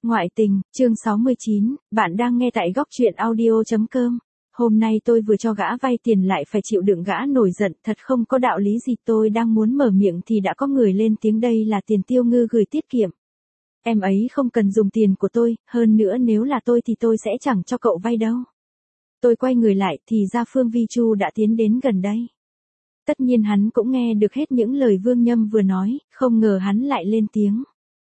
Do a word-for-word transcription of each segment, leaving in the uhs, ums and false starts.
Ngoại tình, chương sáu mươi chín, bạn đang nghe tại góc truyện audio chấm com. Hôm nay tôi vừa cho gã vay tiền lại phải chịu đựng gã nổi giận, thật không có đạo lý gì. Tôi đang muốn mở miệng thì đã có người lên tiếng, đây là tiền Tiêu Ngư gửi tiết kiệm. Em ấy không cần dùng tiền của tôi, hơn nữa nếu là tôi thì tôi sẽ chẳng cho cậu vay đâu. Tôi quay người lại thì ra Phương Vi Chu đã tiến đến gần đây. Tất nhiên hắn cũng nghe được hết những lời Vương Nhâm vừa nói, không ngờ hắn lại lên tiếng.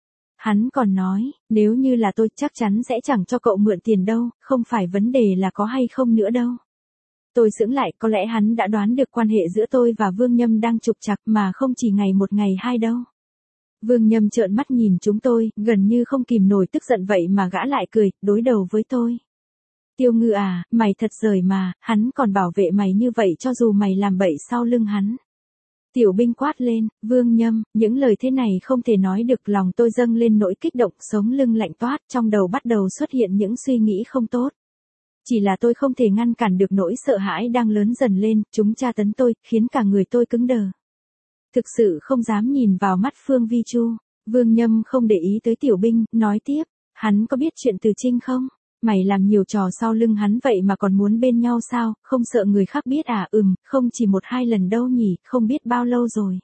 Hắn còn nói, nếu như là tôi chắc chắn sẽ chẳng cho cậu mượn tiền đâu, không phải vấn đề là có hay không nữa đâu. Tôi sững lại, có lẽ hắn đã đoán được quan hệ giữa tôi và Vương Nhâm đang trục trặc mà không chỉ ngày một ngày hai đâu. Vương Nhâm trợn mắt nhìn chúng tôi, gần như không kìm nổi tức giận vậy mà gã lại cười, đối đầu với tôi. Tiêu Ngư à, mày thật giời mà, hắn còn bảo vệ mày như vậy cho dù mày làm bậy sau lưng hắn. Tiểu Binh quát lên, Vương Nhâm, những lời thế này không thể nói được, lòng tôi dâng lên nỗi kích động, sống lưng lạnh toát, trong đầu bắt đầu xuất hiện những suy nghĩ không tốt. Chỉ là tôi không thể ngăn cản được nỗi sợ hãi đang lớn dần lên, chúng tra tấn tôi, khiến cả người tôi cứng đờ. Thực sự không dám nhìn vào mắt Phương Vi Chu. Vương Nhâm không để ý tới Tiểu Binh, nói tiếp, hắn có biết chuyện Từ Trinh không? Mày làm nhiều trò sau lưng hắn vậy mà còn muốn bên nhau sao, không sợ người khác biết à? Ừm, không chỉ một hai lần đâu nhỉ, không biết bao lâu rồi.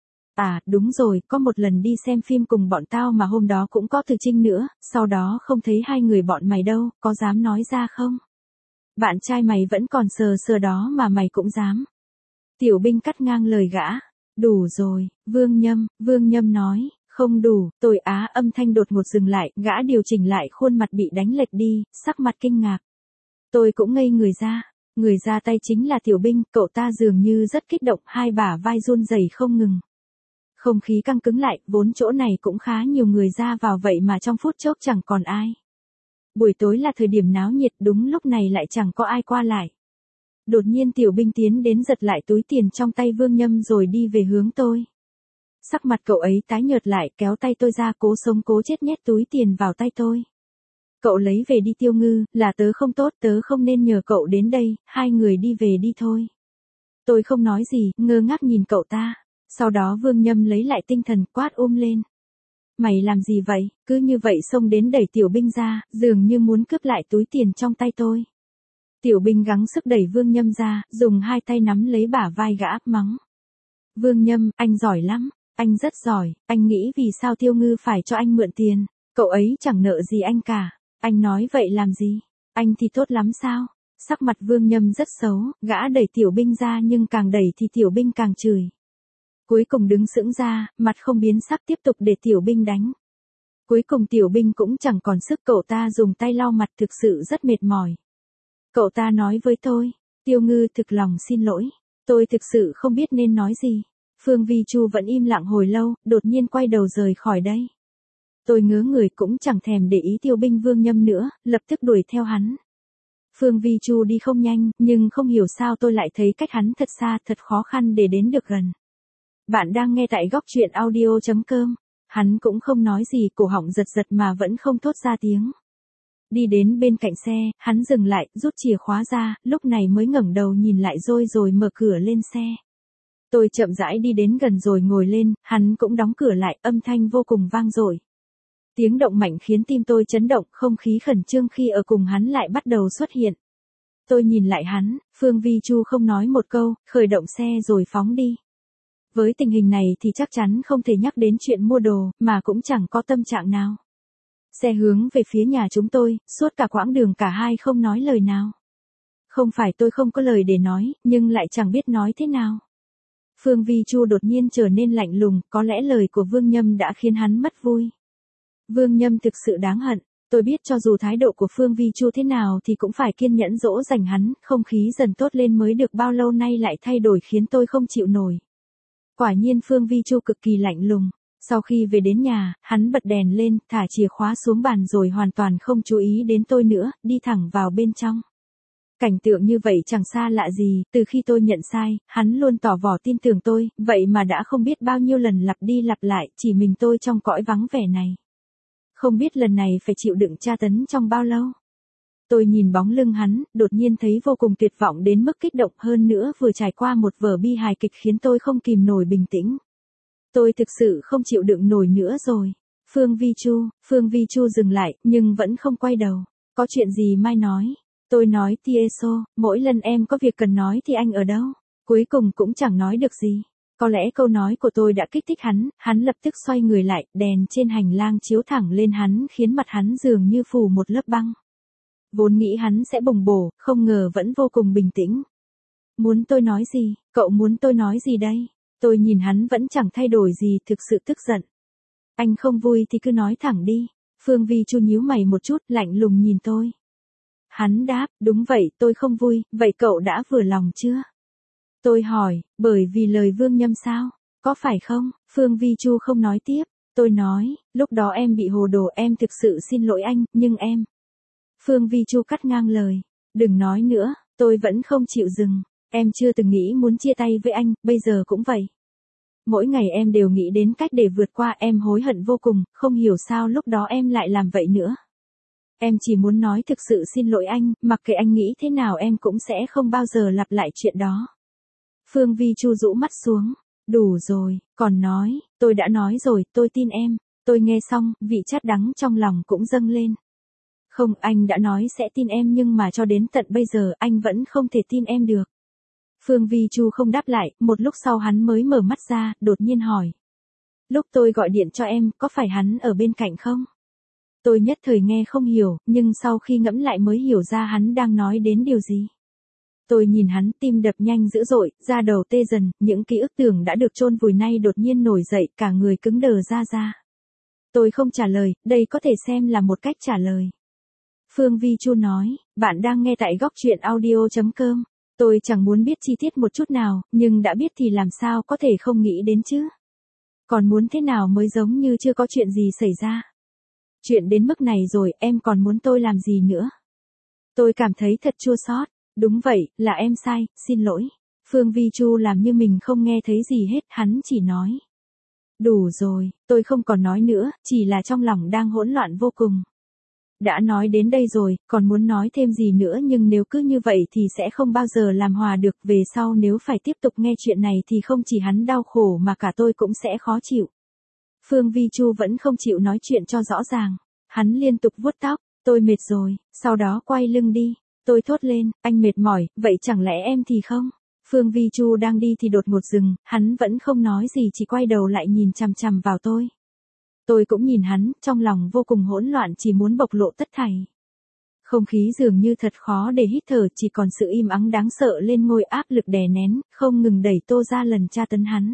À, đúng rồi, có một lần đi xem phim cùng bọn tao mà hôm đó cũng có Từ Trinh nữa, sau đó không thấy hai người bọn mày đâu, có dám nói ra không? Bạn trai mày vẫn còn sờ sờ đó mà mày cũng dám. Tiểu Binh cắt ngang lời gã. Đủ rồi, Vương Nhâm, Vương Nhâm nói. Không đủ, tôi á âm thanh đột ngột dừng lại, gã điều chỉnh lại khuôn mặt bị đánh lệch đi, sắc mặt kinh ngạc. Tôi cũng ngây người ra, người ra tay chính là Tiểu Binh, cậu ta dường như rất kích động, hai bả vai run rẩy không ngừng. Không khí căng cứng lại, vốn chỗ này cũng khá nhiều người ra vào vậy mà trong phút chốc chẳng còn ai. Buổi tối là thời điểm náo nhiệt, đúng lúc này lại chẳng có ai qua lại. Đột nhiên Tiểu Binh tiến đến giật lại túi tiền trong tay Vương Nhâm rồi đi về hướng tôi. Sắc mặt cậu ấy tái nhợt lại, kéo tay tôi ra, cố sống cố chết nhét túi tiền vào tay tôi. Cậu lấy về đi Tiêu Ngư, là tớ không tốt, tớ không nên nhờ cậu đến đây, hai người đi về đi thôi. Tôi không nói gì, ngơ ngác nhìn cậu ta. Sau đó Vương Nhâm lấy lại tinh thần, quát ôm lên. Mày làm gì vậy? Cứ như vậy xông đến đẩy Tiểu Binh ra, dường như muốn cướp lại túi tiền trong tay tôi. Tiểu Binh gắng sức đẩy Vương Nhâm ra, dùng hai tay nắm lấy bả vai gã, mắng. Vương Nhâm, anh giỏi lắm. Anh rất giỏi, anh nghĩ vì sao Tiêu Ngư phải cho anh mượn tiền, cậu ấy chẳng nợ gì anh cả, anh nói vậy làm gì, anh thì tốt lắm sao? Sắc mặt Vương Nhâm rất xấu, gã đẩy Tiểu Binh ra nhưng càng đẩy thì Tiểu Binh càng chửi. Cuối cùng đứng sững ra, mặt không biến sắc tiếp tục để Tiểu Binh đánh. Cuối cùng Tiểu Binh cũng chẳng còn sức, cậu ta dùng tay lau mặt, thực sự rất mệt mỏi. Cậu ta nói với tôi, Tiêu Ngư thực lòng xin lỗi, tôi thực sự không biết nên nói gì. Phương Vi Chu vẫn im lặng hồi lâu, đột nhiên quay đầu rời khỏi đây. Tôi ngớ người cũng chẳng thèm để ý Tiêu Binh Vương Nhâm nữa, lập tức đuổi theo hắn. Phương Vi Chu đi không nhanh, nhưng không hiểu sao tôi lại thấy cách hắn thật xa, thật khó khăn để đến được gần. Bạn đang nghe tại góc truyện audio chấm com. Hắn cũng không nói gì, cổ họng giật giật mà vẫn không thốt ra tiếng. Đi đến bên cạnh xe, hắn dừng lại, rút chìa khóa ra, lúc này mới ngẩng đầu nhìn lại rồi rồi mở cửa lên xe. Tôi chậm rãi đi đến gần rồi ngồi lên, hắn cũng đóng cửa lại, âm thanh vô cùng vang dội. Tiếng động mạnh khiến tim tôi chấn động, không khí khẩn trương khi ở cùng hắn lại bắt đầu xuất hiện. Tôi nhìn lại hắn, Phương Vi Chu không nói một câu, khởi động xe rồi phóng đi. Với tình hình này thì chắc chắn không thể nhắc đến chuyện mua đồ, mà cũng chẳng có tâm trạng nào. Xe hướng về phía nhà chúng tôi, suốt cả quãng đường cả hai không nói lời nào. Không phải tôi không có lời để nói, nhưng lại chẳng biết nói thế nào. Phương Vi Chu đột nhiên trở nên lạnh lùng, có lẽ lời của Vương Nhâm đã khiến hắn mất vui. Vương Nhâm thực sự đáng hận, tôi biết cho dù thái độ của Phương Vi Chu thế nào thì cũng phải kiên nhẫn dỗ dành hắn, không khí dần tốt lên mới được bao lâu nay lại thay đổi khiến tôi không chịu nổi. Quả nhiên Phương Vi Chu cực kỳ lạnh lùng, sau khi về đến nhà, hắn bật đèn lên, thả chìa khóa xuống bàn rồi hoàn toàn không chú ý đến tôi nữa, đi thẳng vào bên trong. Cảnh tượng như vậy chẳng xa lạ gì, từ khi tôi nhận sai, hắn luôn tỏ vỏ tin tưởng tôi, vậy mà đã không biết bao nhiêu lần lặp đi lặp lại, chỉ mình tôi trong cõi vắng vẻ này. Không biết lần này phải chịu đựng tra tấn trong bao lâu. Tôi nhìn bóng lưng hắn, đột nhiên thấy vô cùng tuyệt vọng đến mức kích động, hơn nữa vừa trải qua một vở bi hài kịch khiến tôi không kìm nổi bình tĩnh. Tôi thực sự không chịu đựng nổi nữa rồi. Phương Vi Chu, Phương Vi Chu dừng lại, nhưng vẫn không quay đầu. Có chuyện gì Mai nói? Tôi nói Tieso, mỗi lần em có việc cần nói thì anh ở đâu? Cuối cùng cũng chẳng nói được gì. Có lẽ câu nói của tôi đã kích thích hắn, hắn lập tức xoay người lại, đèn trên hành lang chiếu thẳng lên hắn khiến mặt hắn dường như phủ một lớp băng. Vốn nghĩ hắn sẽ bùng bổ, không ngờ vẫn vô cùng bình tĩnh. Muốn tôi nói gì? Cậu muốn tôi nói gì đây? Tôi nhìn hắn vẫn chẳng thay đổi gì, thực sự tức giận. Anh không vui thì cứ nói thẳng đi. Phương Vi Chu nhíu mày một chút, lạnh lùng nhìn tôi. Hắn đáp, đúng vậy, tôi không vui, vậy cậu đã vừa lòng chưa? Tôi hỏi, bởi vì lời Vương Nhâm sao? Có phải không? Phương Vi Chu không nói tiếp. Tôi nói, lúc đó em bị hồ đồ, em thực sự xin lỗi anh, nhưng em... Phương Vi Chu cắt ngang lời. Đừng nói nữa, tôi vẫn không chịu dừng. Em chưa từng nghĩ muốn chia tay với anh, bây giờ cũng vậy. Mỗi ngày em đều nghĩ đến cách để vượt qua, em hối hận vô cùng, không hiểu sao lúc đó em lại làm vậy nữa. Em chỉ muốn nói thực sự xin lỗi anh, mặc kệ anh nghĩ thế nào em cũng sẽ không bao giờ lặp lại chuyện đó. Phương Vi Chu rũ mắt xuống. Đủ rồi, còn nói, tôi đã nói rồi, tôi tin em. Tôi nghe xong, vị chát đắng trong lòng cũng dâng lên. Không, anh đã nói sẽ tin em nhưng mà cho đến tận bây giờ anh vẫn không thể tin em được. Phương Vi Chu không đáp lại, một lúc sau hắn mới mở mắt ra, đột nhiên hỏi. Lúc tôi gọi điện cho em, có phải hắn ở bên cạnh không? Tôi nhất thời nghe không hiểu, nhưng sau khi ngẫm lại mới hiểu ra hắn đang nói đến điều gì. Tôi nhìn hắn, tim đập nhanh dữ dội, da đầu tê dần, những ký ức tưởng đã được chôn vùi nay đột nhiên nổi dậy, cả người cứng đờ ra ra. Tôi không trả lời, đây có thể xem là một cách trả lời. Phương Vi Chu nói, bạn đang nghe tại góc truyện audio chấm com. Tôi chẳng muốn biết chi tiết một chút nào, nhưng đã biết thì làm sao có thể không nghĩ đến chứ. Còn muốn thế nào mới giống như chưa có chuyện gì xảy ra. Chuyện đến mức này rồi, em còn muốn tôi làm gì nữa? Tôi cảm thấy thật chua xót. Đúng vậy, là em sai, xin lỗi. Phương Vi Chu làm như mình không nghe thấy gì hết, hắn chỉ nói. Đủ rồi, tôi không còn nói nữa, chỉ là trong lòng đang hỗn loạn vô cùng. Đã nói đến đây rồi, còn muốn nói thêm gì nữa nhưng nếu cứ như vậy thì sẽ không bao giờ làm hòa được. Về sau nếu phải tiếp tục nghe chuyện này thì không chỉ hắn đau khổ mà cả tôi cũng sẽ khó chịu. Phương Vi Chu vẫn không chịu nói chuyện cho rõ ràng. Hắn liên tục vuốt tóc, tôi mệt rồi, sau đó quay lưng đi. Tôi thốt lên, anh mệt mỏi, vậy chẳng lẽ em thì không? Phương Vi Chu đang đi thì đột ngột dừng, hắn vẫn không nói gì chỉ quay đầu lại nhìn chằm chằm vào tôi. Tôi cũng nhìn hắn, trong lòng vô cùng hỗn loạn chỉ muốn bộc lộ tất thảy. Không khí dường như thật khó để hít thở, chỉ còn sự im ắng đáng sợ lên ngôi áp lực đè nén, không ngừng đẩy tôi ra lần tra tấn hắn.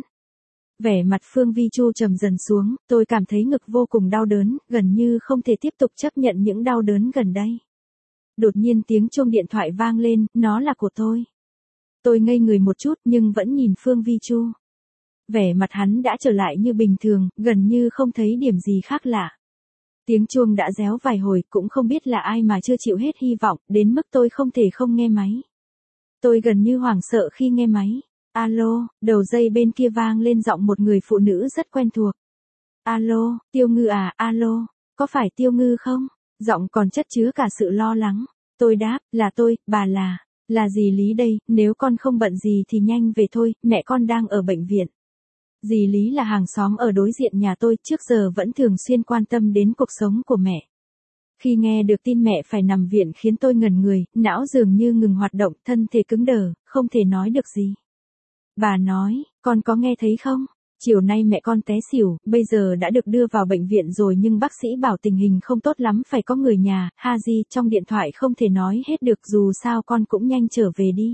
Vẻ mặt Phương Vi Chu trầm dần xuống, tôi cảm thấy ngực vô cùng đau đớn, gần như không thể tiếp tục chấp nhận những đau đớn gần đây. Đột nhiên tiếng chuông điện thoại vang lên, nó là của tôi. Tôi ngây người một chút nhưng vẫn nhìn Phương Vi Chu. Vẻ mặt hắn đã trở lại như bình thường, gần như không thấy điểm gì khác lạ. Tiếng chuông đã réo vài hồi, cũng không biết là ai mà chưa chịu hết hy vọng, đến mức tôi không thể không nghe máy. Tôi gần như hoảng sợ khi nghe máy. Alo, đầu dây bên kia vang lên giọng một người phụ nữ rất quen thuộc. Alo, Tiêu Ngư à, alo, có phải Tiêu Ngư không? Giọng còn chất chứa cả sự lo lắng. Tôi đáp, là tôi, bà là, là dì Lý đây, nếu con không bận gì thì nhanh về thôi, mẹ con đang ở bệnh viện. Dì Lý là hàng xóm ở đối diện nhà tôi, trước giờ vẫn thường xuyên quan tâm đến cuộc sống của mẹ. Khi nghe được tin mẹ phải nằm viện khiến tôi ngẩn người, não dường như ngừng hoạt động, thân thể cứng đờ, không thể nói được gì. Bà nói, con có nghe thấy không? Chiều nay mẹ con té xỉu, bây giờ đã được đưa vào bệnh viện rồi nhưng bác sĩ bảo tình hình không tốt lắm, phải có người nhà. Haji trong điện thoại không thể nói hết được, dù sao con cũng nhanh trở về đi.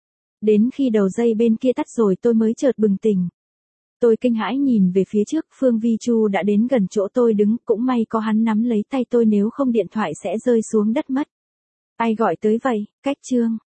Đến khi đầu dây bên kia tắt rồi tôi mới chợt bừng tỉnh. Tôi kinh hãi nhìn về phía trước, Phương Vi Chu đã đến gần chỗ tôi đứng, cũng may có hắn nắm lấy tay tôi, nếu không điện thoại sẽ rơi xuống đất mất. Ai gọi tới vậy? Cách Trương.